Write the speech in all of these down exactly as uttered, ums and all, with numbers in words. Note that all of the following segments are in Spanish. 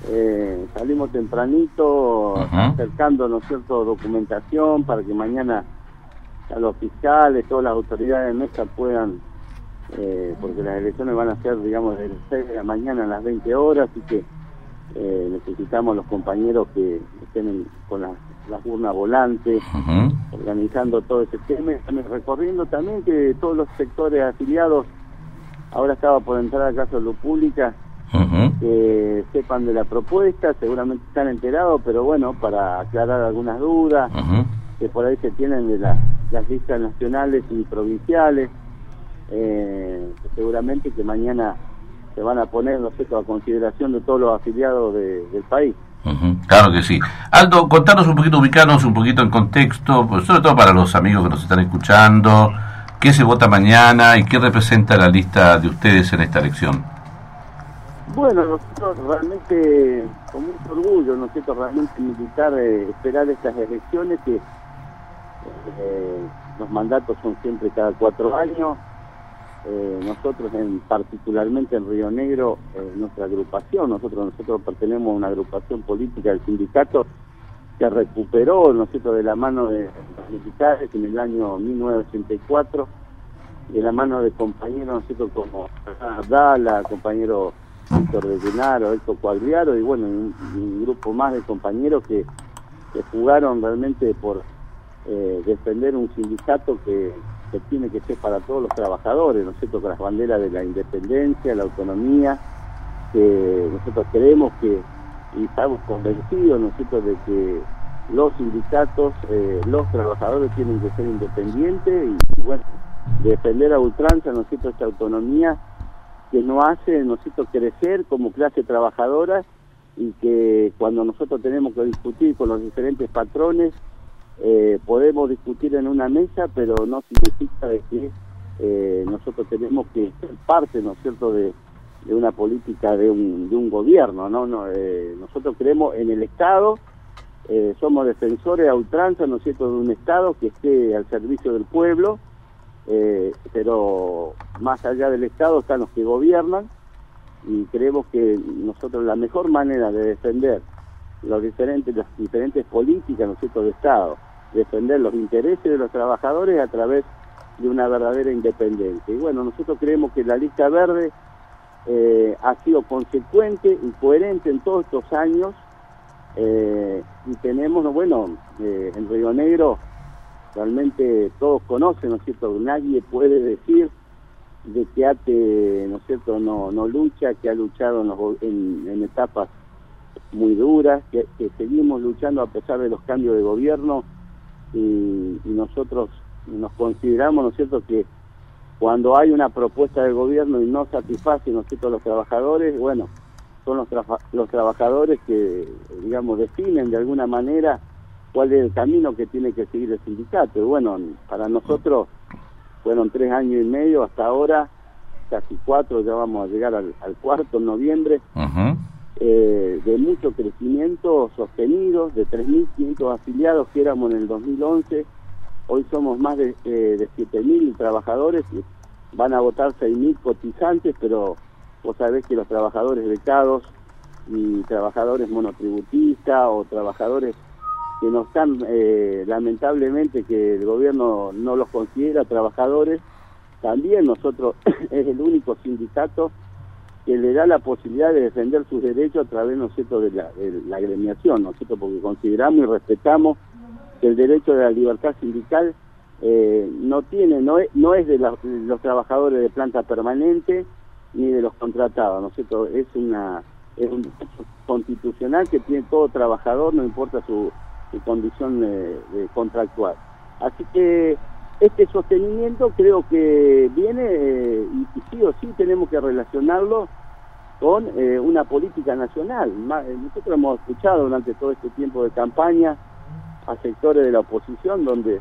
eh, salimos tempranito, uh-huh. acercando, ¿no es cierto?, documentación para que mañana a los fiscales, todas las autoridades de mesa puedan, eh, porque las elecciones van a ser, digamos, de las seis de la mañana a las veinte horas, así que eh, necesitamos los compañeros que estén en, con las, las urnas volantes, uh-huh. organizando todo ese tema, recorriendo también que todos los sectores afiliados, ahora estaba por entrar a Casa Salud Pública, uh-huh. que sepan de la propuesta, seguramente están enterados, pero bueno, para aclarar algunas dudas, uh-huh. que por ahí se tienen de la, las listas nacionales y provinciales, eh, seguramente que mañana se van a poner, no sé, a consideración de todos los afiliados de, del país. Uh-huh. Claro que sí. Aldo, contanos un poquito, ubicarnos un poquito en contexto, pues sobre todo para los amigos que nos están escuchando, qué se vota mañana y qué representa la lista de ustedes en esta elección. Bueno, nosotros realmente, con mucho orgullo, ¿no es cierto?, realmente militar, eh, esperar estas elecciones, que eh, los mandatos son siempre cada cuatro años. Eh, nosotros, en particularmente en Río Negro, eh, nuestra agrupación, nosotros nosotros pertenecemos a una agrupación política del sindicato que recuperó, ¿no es cierto?, de la mano de los militares en el año mil novecientos ochenta y cuatro, de la mano de compañeros, ¿no es cierto?, como Abdala, compañero Víctor de Llenaro, Héctor Cuadriaro, y bueno, un, un grupo más de compañeros que, que jugaron realmente por eh, defender un sindicato que, que tiene que ser para todos los trabajadores, ¿no es cierto?, con las banderas de la independencia, la autonomía, que nosotros creemos que, y estamos convencidos, ¿no es cierto?, de que los sindicatos, eh, los trabajadores tienen que ser independientes y, y bueno, defender a ultranza, ¿no es cierto?, esta autonomía que nos hace, ¿no es cierto?, crecer como clase trabajadora, y que cuando nosotros tenemos que discutir con los diferentes patrones, eh, podemos discutir en una mesa, pero no significa de que eh, nosotros tenemos que ser parte, ¿no es cierto?, de, de una política de un, de un gobierno, ¿no? no eh, nosotros creemos en el Estado, eh, somos defensores a ultranza, ¿no es cierto?, de un Estado que esté al servicio del pueblo. Eh, pero más allá del Estado están los que gobiernan, y creemos que nosotros la mejor manera de defender los diferentes, las diferentes políticas, ¿no es cierto?, de Estado, defender los intereses de los trabajadores a través de una verdadera independencia. Y bueno, nosotros creemos que la lista verde eh, ha sido consecuente y coherente en todos estos años, eh, y tenemos, bueno, eh, en Río Negro realmente todos conocen, ¿no es cierto?, nadie puede decir de que A T E, ¿no es cierto?, no, no lucha, que ha luchado en, los, en, en etapas muy duras, que, que seguimos luchando a pesar de los cambios de gobierno, y, y nosotros nos consideramos, ¿no es cierto?, que cuando hay una propuesta del gobierno y no satisface, ¿no es cierto?, a los trabajadores, bueno, son los, tra los trabajadores que, digamos, definen de alguna manera cuál es el camino que tiene que seguir el sindicato. Y bueno, para nosotros fueron tres años y medio hasta ahora, casi cuatro, ya vamos a llegar al, al cuarto en noviembre, uh-huh. eh, de mucho crecimiento sostenido, de tres mil quinientos afiliados que éramos en el dos mil once, hoy somos más de, eh, de siete mil trabajadores, y van a votar seis mil cotizantes, pero vos sabés que los trabajadores becados y trabajadores monotributistas o trabajadores que no están, eh, lamentablemente, que el gobierno no los considera trabajadores, también nosotros es el único sindicato que le da la posibilidad de defender sus derechos a través, ¿no es cierto?, de la, de la agremiación, ¿no es cierto?, porque consideramos y respetamos que el derecho de la libertad sindical eh, no tiene, no es, no es de, la, de los trabajadores de planta permanente ni de los contratados, ¿no es cierto?, es una es un derecho constitucional que tiene todo trabajador, no importa su su condición de, de contractual. Así que este sostenimiento creo que viene, eh, y, y sí o sí tenemos que relacionarlo con eh, una política nacional. Nosotros hemos escuchado durante todo este tiempo de campaña a sectores de la oposición donde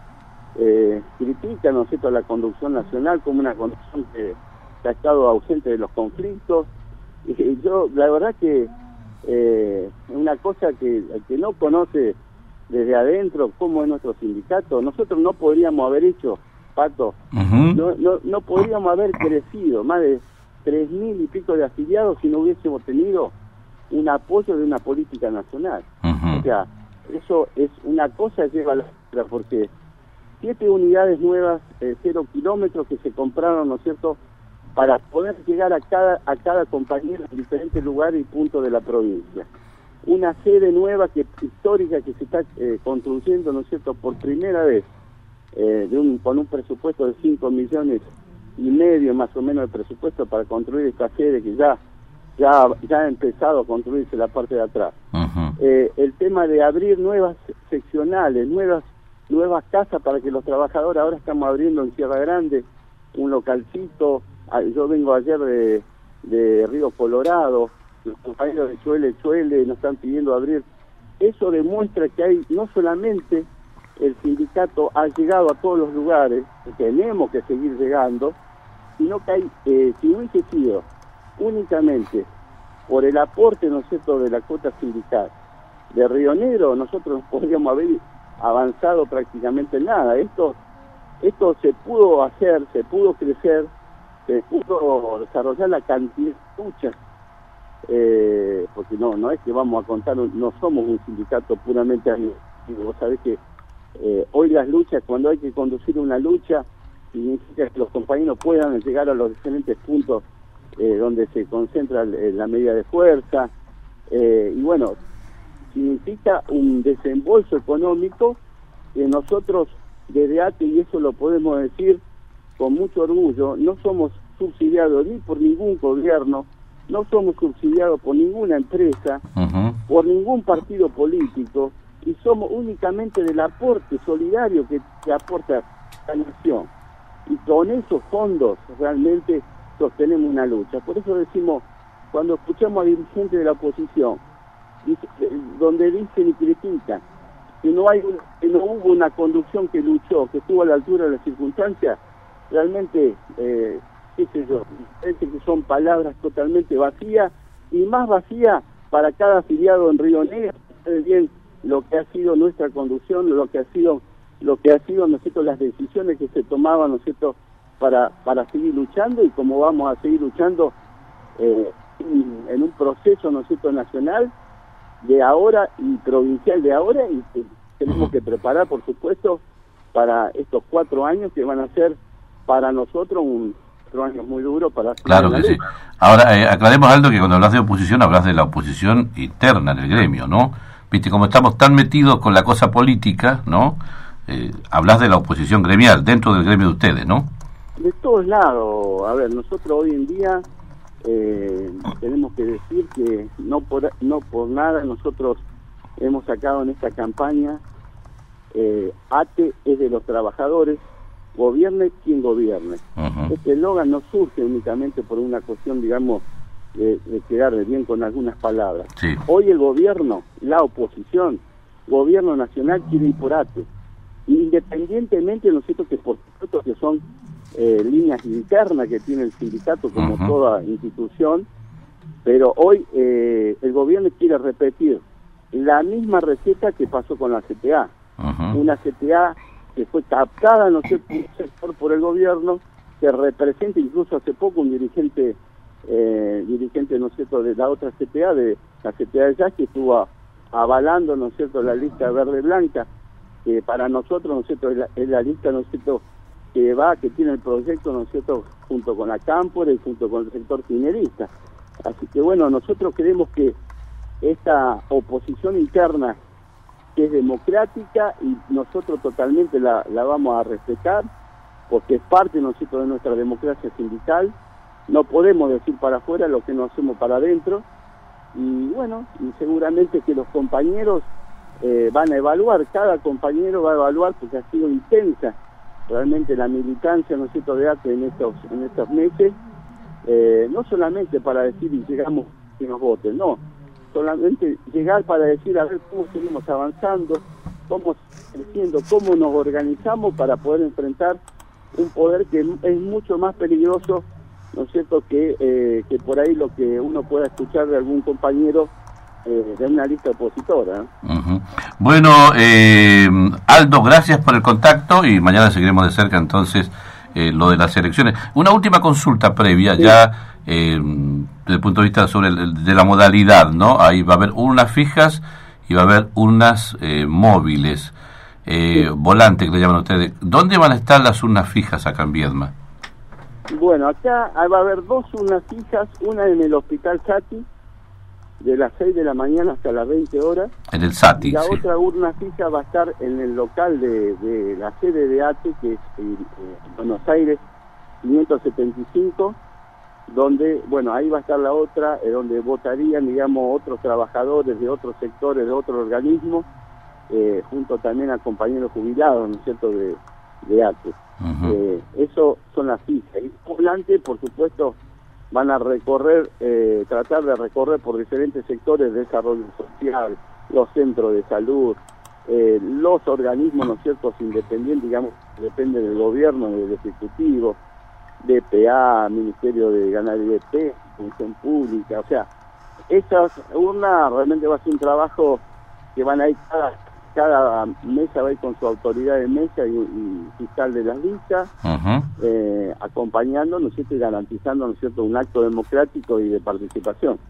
eh, critican, ¿no es cierto?, la conducción nacional como una conducción que, que ha estado ausente de los conflictos, y yo la verdad que Eh, una cosa que el que no conoce desde adentro cómo es nuestro sindicato, nosotros no podríamos haber hecho, Pato, uh-huh. no, no, no podríamos haber crecido más de tres mil y pico de afiliados si no hubiésemos tenido un apoyo de una política nacional. Uh-huh. O sea, eso es una cosa lleva a la otra, porque siete unidades nuevas, eh, cero kilómetros que se compraron, ¿no es cierto?, para poder llegar a cada a cada compañero en diferentes lugares y puntos de la provincia. Una sede nueva, que histórica, que se está eh, construyendo, ¿no es cierto?, por primera vez, eh, de un, con un presupuesto de cinco millones y medio más o menos de presupuesto para construir esta sede que ya ya ya ha empezado a construirse la parte de atrás. Uh-huh. Eh, el tema de abrir nuevas seccionales, nuevas nuevas casas para que los trabajadores, ahora estamos abriendo en Sierra Grande un localcito. Yo vengo ayer de, de Río Colorado, los compañeros de Chuele Chuele nos están pidiendo abrir. Eso demuestra que hay, no solamente el sindicato ha llegado a todos los lugares, que tenemos que seguir llegando, sino que hay, eh, si hubiese sido únicamente por el aporte, ¿no es cierto?, de la cuota sindical de Río Negro, nosotros podríamos haber avanzado prácticamente en nada. Esto, esto se pudo hacer, se pudo crecer, se pudo desarrollar la cantidad de luchas, eh, porque no no es que vamos a contar, no somos un sindicato puramente administrativo. Vos sabés que eh, hoy las luchas, cuando hay que conducir una lucha, significa que los compañeros puedan llegar a los diferentes puntos eh, donde se concentra la medida de fuerza, eh, y bueno, significa un desembolso económico que nosotros desde A T E, y eso lo podemos decir con mucho orgullo, no somos subsidiados ni por ningún gobierno, no somos subsidiados por ninguna empresa, uh-huh. por ningún partido político, y somos únicamente del aporte solidario que, que aporta la nación. Y con esos fondos realmente sostenemos una lucha. Por eso decimos, cuando escuchamos a dirigentes de la oposición, dice, donde dicen y critican que no hay un, que no hubo una conducción que luchó, que estuvo a la altura de las circunstancias, realmente, eh, qué sé yo, parece que son palabras totalmente vacías, y más vacías para cada afiliado en Río Negro. Ustedes bien lo que ha sido nuestra conducción, lo que ha sido, lo que ha sido, ¿no es cierto?, las decisiones que se tomaban, ¿no es cierto?, para, para seguir luchando, y cómo vamos a seguir luchando eh, en, en un proceso, ¿no es cierto?, nacional de ahora y provincial de ahora, y que tenemos que preparar, por supuesto, para estos cuatro años que van a ser para nosotros un cuatro años muy duros para... Claro que sí. Ahora, eh, aclaremos, Aldo, que cuando hablas de oposición, hablas de la oposición interna del gremio, ¿no? Viste, como estamos tan metidos con la cosa política, ¿no? Eh, hablas de la oposición gremial, dentro del gremio de ustedes, ¿no? De todos lados. A ver, nosotros hoy en día eh, tenemos que decir que no por, no por nada nosotros hemos sacado en esta campaña eh, A T E es de los trabajadores, gobierne quien gobierne. Uh-huh. Este eslogan no surge únicamente por una cuestión, digamos, de, de quedar bien con algunas palabras. Sí. Hoy el gobierno, la oposición, gobierno nacional quiere ir por A T E, independientemente, ¿no es cierto?, que por supuesto que son eh, líneas internas que tiene el sindicato como uh-huh. toda institución, pero hoy eh, el gobierno quiere repetir la misma receta que pasó con la C T A. Uh-huh. Una C T A que fue captada, no sé, por un sector por el gobierno, que representa incluso hace poco un dirigente, eh, dirigente, ¿no es cierto?, de la otra C T A, de la C T A de Jazz, que estuvo avalando, ¿no es cierto?, la lista verde-blanca, que para nosotros, ¿no es cierto?, es la, es la lista, ¿no es cierto?, que va, que tiene el proyecto, ¿no es cierto?, junto con la Cámpora y junto con el sector minerista. Así que bueno, nosotros creemos que esta oposición interna, que es democrática, y nosotros totalmente la, la vamos a respetar, porque es parte, ¿no es cierto?, de nuestra democracia sindical. No podemos decir para afuera lo que no hacemos para adentro, y bueno, y seguramente que los compañeros eh, van a evaluar, cada compañero va a evaluar, porque ha sido intensa realmente la militancia, ¿no es cierto?, de A T E en estos, en estos meses, eh, no solamente para decir y llegamos que nos voten, no, solamente llegar para decir a ver cómo seguimos avanzando, cómo creciendo, cómo nos organizamos para poder enfrentar un poder que es mucho más peligroso, ¿no es cierto?, que, eh, que por ahí lo que uno pueda escuchar de algún compañero eh, de una lista opositora. Uh-huh. Bueno, eh, Aldo, gracias por el contacto, y mañana seguiremos de cerca entonces eh, lo de las elecciones. Una última consulta previa, sí. ya... Eh, desde el punto de vista sobre el, de la modalidad, ¿no? Ahí va a haber urnas fijas y va a haber urnas eh, móviles, eh, sí. volantes que le llaman ustedes. ¿Dónde van a estar las urnas fijas acá en Viedma? Bueno, acá va a haber dos urnas fijas, una en el Hospital Sati, de las seis de la mañana hasta las veinte horas. En el Sati, y la sí. otra urna fija va a estar en el local de, de la sede de A T E, que es en, en Buenos Aires quinientos setenta y cinco, donde, bueno, ahí va a estar la otra, eh, donde votarían, digamos, otros trabajadores de otros sectores, de otros organismos, eh, junto también a compañeros jubilados, ¿no es cierto?, de, de A T E. Uh-huh. eh, eso son las fijas. Y volante, por supuesto, van a recorrer, eh, tratar de recorrer por diferentes sectores de desarrollo social, los centros de salud, eh, los organismos, ¿no es cierto?, independientes, digamos, depende del gobierno, del ejecutivo, D P A, Ministerio de Ganadería y Pesca, Función Pública, o sea, esas urnas realmente va a ser un trabajo que van a ir cada, cada mesa va a ir con su autoridad de mesa y, y fiscal de las listas, uh-huh. eh, acompañando, ¿no es cierto?, y garantizando, ¿no es cierto?, un acto democrático y de participación.